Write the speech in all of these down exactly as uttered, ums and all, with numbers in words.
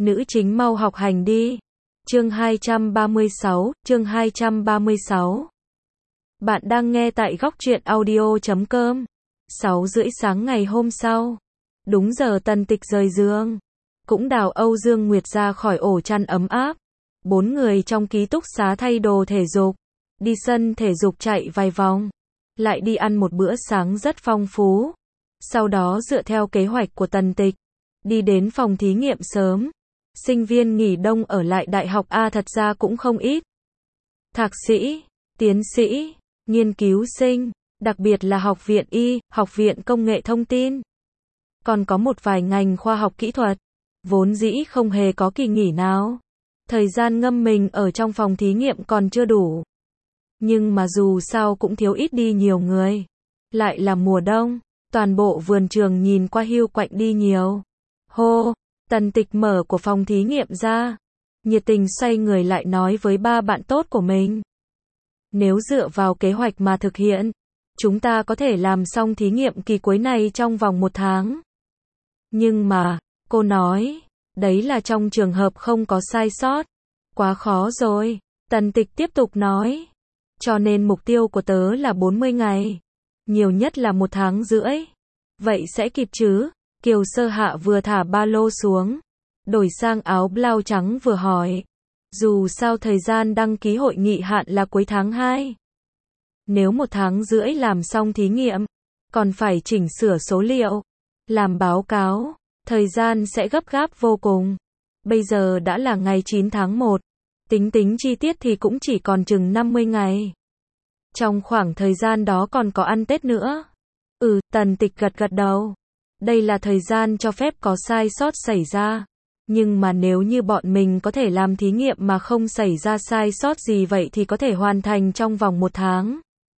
Nữ chính mau học hành đi. Chương hai trăm ba mươi sáu, chương hai trăm ba mươi sáu. Bạn đang nghe tại góc truyện audio chấm com. sáu rưỡi sáng ngày hôm sau. Đúng giờ Tần Tịch rời giường. Cũng đào Âu Dương Nguyệt ra khỏi ổ chăn ấm áp. Bốn người trong ký túc xá thay đồ thể dục. Đi sân thể dục chạy vài vòng. Lại đi ăn một bữa sáng rất phong phú. Sau đó dựa theo kế hoạch của Tần Tịch. Đi đến phòng thí nghiệm sớm. Sinh viên nghỉ đông ở lại đại học A thật ra cũng không ít. Thạc sĩ, tiến sĩ, nghiên cứu sinh, đặc biệt là học viện Y, học viện công nghệ thông tin. Còn có một vài ngành khoa học kỹ thuật, vốn dĩ không hề có kỳ nghỉ nào. Thời gian ngâm mình ở trong phòng thí nghiệm còn chưa đủ. Nhưng mà dù sao cũng thiếu ít đi nhiều người. Lại là mùa đông, toàn bộ vườn trường nhìn qua hiu quạnh đi nhiều. Hô! Tần Tịch mở của phòng thí nghiệm ra. Nhiệt tình xoay người lại nói với ba bạn tốt của mình. Nếu dựa vào kế hoạch mà thực hiện, chúng ta có thể làm xong thí nghiệm kỳ cuối này trong vòng một tháng. Nhưng mà, cô nói, đấy là trong trường hợp không có sai sót. Quá khó rồi. Tần Tịch tiếp tục nói. Cho nên mục tiêu của tớ là bốn mươi ngày. Nhiều nhất là một tháng rưỡi. Vậy sẽ kịp chứ? Kiều Sơ Hạ vừa thả ba lô xuống, đổi sang áo blau trắng vừa hỏi. Dù sao thời gian đăng ký hội nghị hạn là cuối tháng hai. Nếu một tháng rưỡi làm xong thí nghiệm, còn phải chỉnh sửa số liệu, làm báo cáo, thời gian sẽ gấp gáp vô cùng. Bây giờ đã là ngày chín tháng một, tính tính chi tiết thì cũng chỉ còn chừng năm mươi ngày. Trong khoảng thời gian đó còn có ăn Tết nữa. Ừ, Tần Tịch gật gật đầu. Đây là thời gian cho phép có sai sót xảy ra. Nhưng mà nếu như bọn mình có thể làm thí nghiệm mà không xảy ra sai sót gì vậy thì có thể hoàn thành trong vòng một tháng.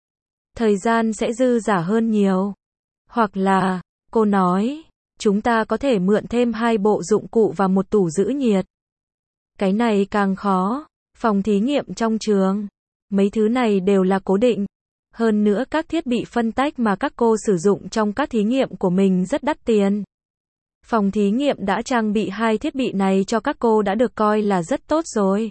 Thời gian sẽ dư dả hơn nhiều. Hoặc là, cô nói, chúng ta có thể mượn thêm hai bộ dụng cụ và một tủ giữ nhiệt. Cái này càng khó. Phòng thí nghiệm trong trường, mấy thứ này đều là cố định. Hơn nữa các thiết bị phân tách mà các cô sử dụng trong các thí nghiệm của mình rất đắt tiền. Phòng thí nghiệm đã trang bị hai thiết bị này cho các cô đã được coi là rất tốt rồi.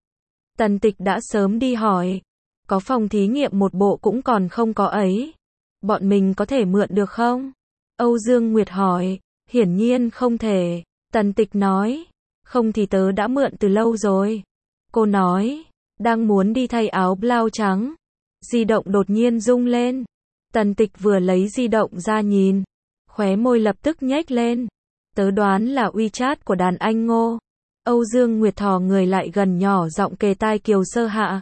Tần Tịch đã sớm đi hỏi. Có phòng thí nghiệm một bộ cũng còn không có ấy. Bọn mình có thể mượn được không? Âu Dương Nguyệt hỏi. Hiển nhiên không thể. Tần Tịch nói. Không thì tớ đã mượn từ lâu rồi. Cô nói. Đang muốn đi thay áo blau trắng. Di động đột nhiên rung lên. Tần Tịch vừa lấy di động ra nhìn. Khóe môi lập tức nhếch lên. Tớ đoán là WeChat của đàn anh Ngô. Âu Dương Nguyệt thò người lại gần nhỏ giọng kề tai Kiều Sơ Hạ.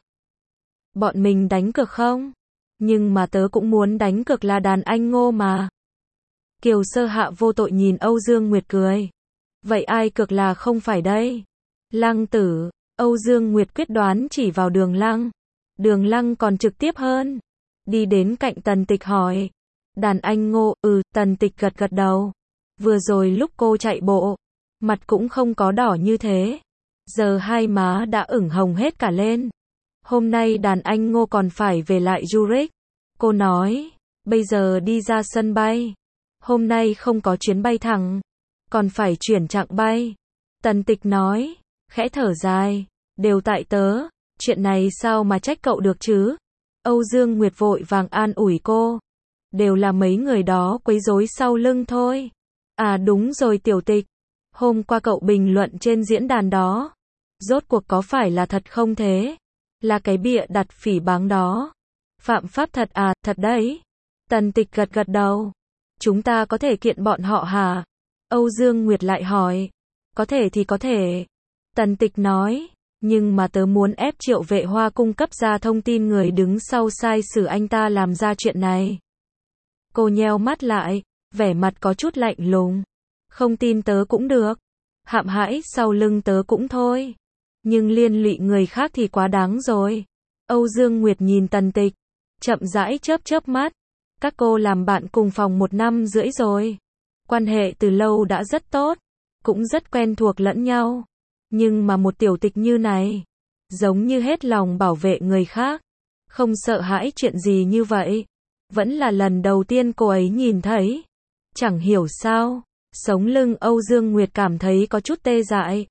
Bọn mình đánh cược không? Nhưng mà tớ cũng muốn đánh cược là đàn anh Ngô mà. Kiều Sơ Hạ vô tội nhìn Âu Dương Nguyệt cười. Vậy ai cược là không phải đây? Lăng Tử. Âu Dương Nguyệt quyết đoán chỉ vào Đường Lăng. Đường Lăng còn trực tiếp hơn. Đi đến cạnh Tần Tịch hỏi. Đàn anh Ngô, ừ, Tần Tịch gật gật đầu. Vừa rồi lúc cô chạy bộ, mặt cũng không có đỏ như thế. Giờ hai má đã ửng hồng hết cả lên. Hôm nay đàn anh Ngô còn phải về lại Zurich. Cô nói, bây giờ đi ra sân bay. Hôm nay không có chuyến bay thẳng, còn phải chuyển chặng bay. Tần Tịch nói, khẽ thở dài, đều tại tớ. Chuyện này sao mà trách cậu được chứ? Âu Dương Nguyệt vội vàng an ủi cô. Đều là mấy người đó quấy rối sau lưng thôi. À đúng rồi Tiểu Tịch. Hôm qua cậu bình luận trên diễn đàn đó. Rốt cuộc có phải là thật không thế? Là cái bịa đặt phỉ báng đó. Phạm pháp thật à, thật đấy. Tần Tịch gật gật đầu. Chúng ta có thể kiện bọn họ hả? Âu Dương Nguyệt lại hỏi. Có thể thì có thể. Tần Tịch nói. Nhưng mà tớ muốn ép Triệu Vệ Hoa cung cấp ra thông tin người đứng sau sai sử anh ta làm ra chuyện này. Cô nheo mắt lại, vẻ mặt có chút lạnh lùng. Không tin tớ cũng được. Hãm hãi sau lưng tớ cũng thôi. Nhưng liên lụy người khác thì quá đáng rồi. Âu Dương Nguyệt nhìn Tần Tịch, chậm rãi chớp chớp mắt. Các cô làm bạn cùng phòng một năm rưỡi rồi. Quan hệ từ lâu đã rất tốt. Cũng rất quen thuộc lẫn nhau. Nhưng mà một tiểu tịch như này, giống như hết lòng bảo vệ người khác, không sợ hãi chuyện gì như vậy. Vẫn là lần đầu tiên cô ấy nhìn thấy. Chẳng hiểu sao, sống lưng Âu Dương Nguyệt cảm thấy có chút tê dại.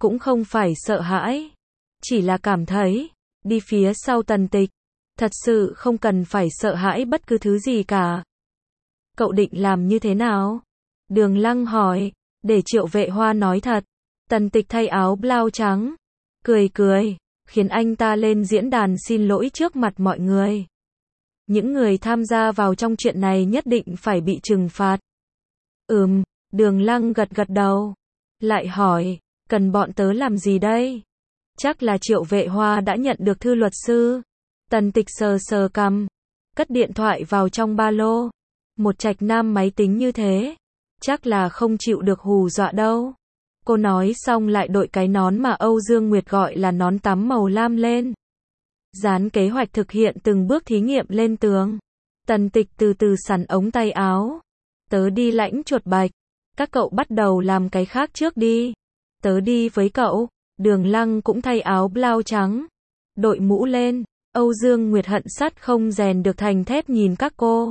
cũng không phải sợ hãi, chỉ là cảm thấy, đi phía sau Tần Tịch, thật sự không cần phải sợ hãi bất cứ thứ gì cả. Cậu định làm như thế nào? Đường Lăng hỏi, để Triệu Vệ Hoa nói thật. Tần Tịch thay áo blau trắng, cười cười, khiến anh ta lên diễn đàn xin lỗi trước mặt mọi người. Những người tham gia vào trong chuyện này nhất định phải bị trừng phạt. Ừm, Đường Lăng gật gật đầu. Lại hỏi, cần bọn tớ làm gì đây? Chắc là Triệu Vệ Hoa đã nhận được thư luật sư. Tần Tịch sờ sờ cằm, cất điện thoại vào trong ba lô. Một trạch nam máy tính như thế, chắc là không chịu được hù dọa đâu. Cô nói xong lại đội cái nón mà Âu Dương Nguyệt gọi là nón tắm màu lam lên. Dán kế hoạch thực hiện từng bước thí nghiệm lên tường. Tần Tịch từ từ xắn ống tay áo. Tớ đi lãnh chuột bạch. Các cậu bắt đầu làm cái khác trước đi. Tớ đi với cậu. Đường Lăng cũng thay áo blau trắng, đội mũ lên. Âu Dương Nguyệt hận sắt không rèn được thành thép nhìn các cô.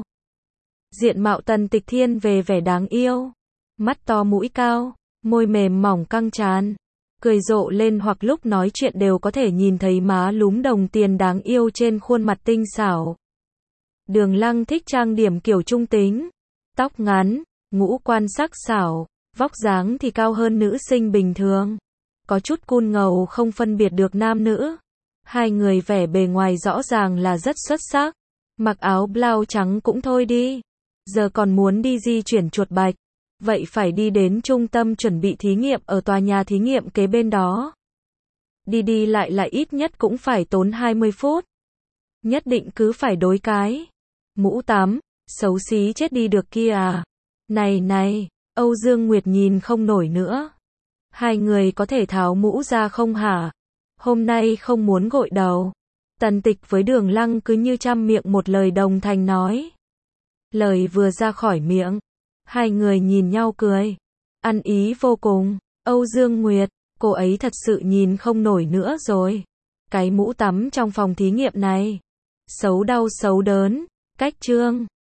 Diện mạo Tần Tịch thiên về vẻ đáng yêu. Mắt to mũi cao, môi mềm mỏng căng trán. Cười rộ lên hoặc lúc nói chuyện đều có thể nhìn thấy má lúm đồng tiền đáng yêu trên khuôn mặt tinh xảo. Đường Lăng thích trang điểm kiểu trung tính. Tóc ngắn, ngũ quan sắc sảo, vóc dáng thì cao hơn nữ sinh bình thường. Có chút cool ngầu không phân biệt được nam nữ. Hai người vẻ bề ngoài rõ ràng là rất xuất sắc. Mặc áo blau trắng cũng thôi đi. Giờ còn muốn đi di chuyển chuột bạch. Vậy phải đi đến trung tâm chuẩn bị thí nghiệm ở tòa nhà thí nghiệm kế bên đó. Đi đi lại lại ít nhất cũng phải tốn hai mươi phút. Nhất định cứ phải đối cái. Mũ tắm, xấu xí chết đi được kia à. Này này, Âu Dương Nguyệt nhìn không nổi nữa. Hai người có thể tháo mũ ra không hả? Hôm nay không muốn gội đầu. Tần Tịch với Đường Lăng cứ như trăm miệng một lời đồng thanh nói. Lời vừa ra khỏi miệng, hai người nhìn nhau cười. Ăn ý vô cùng. Âu Dương Nguyệt, cô ấy thật sự nhìn không nổi nữa rồi. Cái mũ tắm trong phòng thí nghiệm này. Xấu đau xấu đớn. Cách trương.